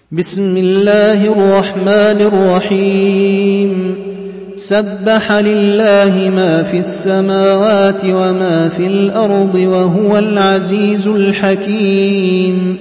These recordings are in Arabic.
بسم الله الرحمن الرحيم سبح لله ما في السماوات وما في الأرض وهو العزيز الحكيم.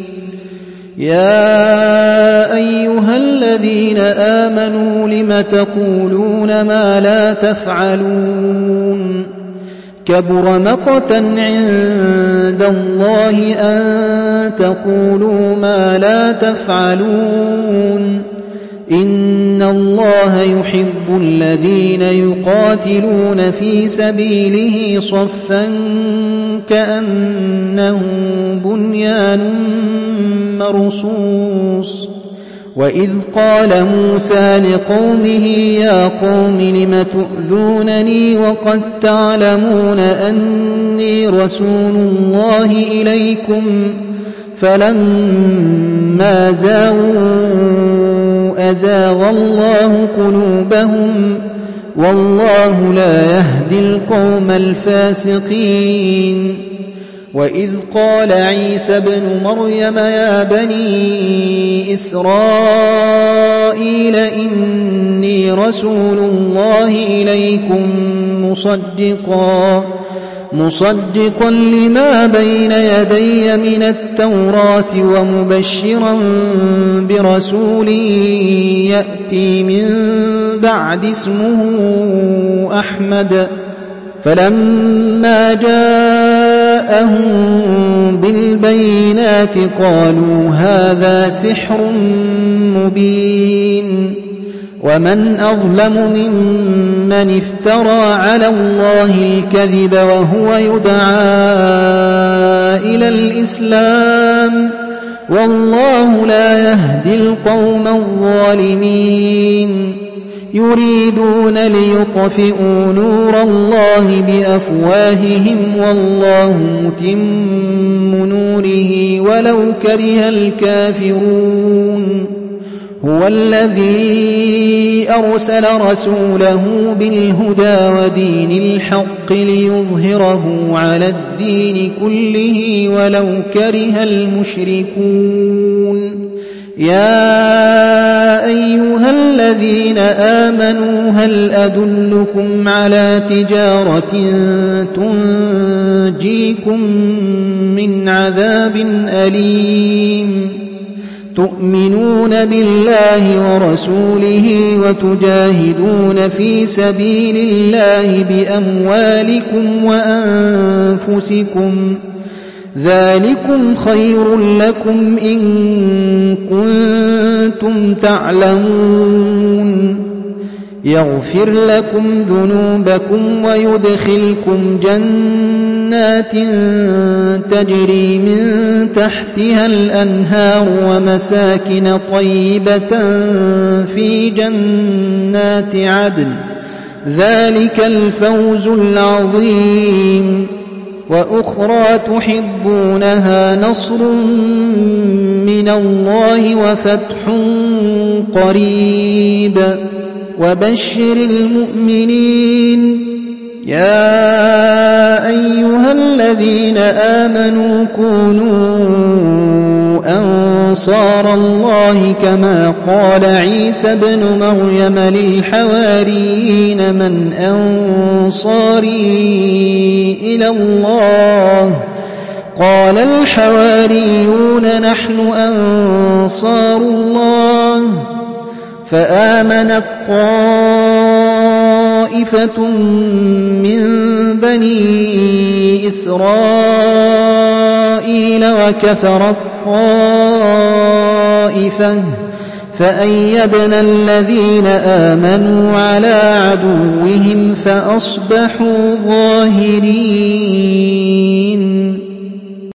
يا أيها الذين آمنوا لم تقولون ما لا تفعلون كبر مقتا عند الله أن تقولوا ما لا تفعلون إن الله يحب الذين يقاتلون في سبيله صفا كأنهم بنيان مرصوص. وإذ قال موسى لقومه يا قوم لم تؤذونني وقد تعلمون أني رسول الله إليكم فلما زاغوا أزاغ الله قلوبهم والله لا يهدي القوم الفاسقين. وإذ قال عيسى ابن مريم يا بني إسرائيل إني رسول الله إليكم مصدقا لما بين يدي من التوراة ومبشرا برسول يأتي من بعد اسمه أحمد. فلما جاءهم بالبينات قالوا هذا سحر مبين. ومن أظلم ممن افترى على الله الكذب وهو يدعى إلى الإسلام والله لا يهدي القوم الظالمين. يريدون ليطفئوا نور الله بأفواههم والله متم نوره ولو كره الكافرون. هو الذي أرسل رسوله بالهدى ودين الحق ليظهره على الدين كله ولو كره المشركون. يا أيها الذين آمنوا هل أدلكم على تجارة تنجيكم من عذاب أليم تؤمنون بالله ورسوله وتجاهدون في سبيل الله بأموالكم وأنفسكم ذلكم خير لكم إن كنتم تعلمون. يغفر لكم ذنوبكم ويدخلكم جنات تجري من تحتها الأنهار ومساكن طيبة في جنات عدن ذلك الفوز العظيم. وأخرى تحبونها نصر من الله وفتح قريب وبشر المؤمنين. يا أيها الذين آمنوا كونوا أنصار الله كما قال عيسى ابن مريم للحواريين من أنصاري إلى الله قال الحواريون نحن أنصار الله. فآمنت طائفة من بني إسرائيل وكفرت طائفة فأيدنا الذين آمنوا على عدوهم فأصبحوا ظاهرين.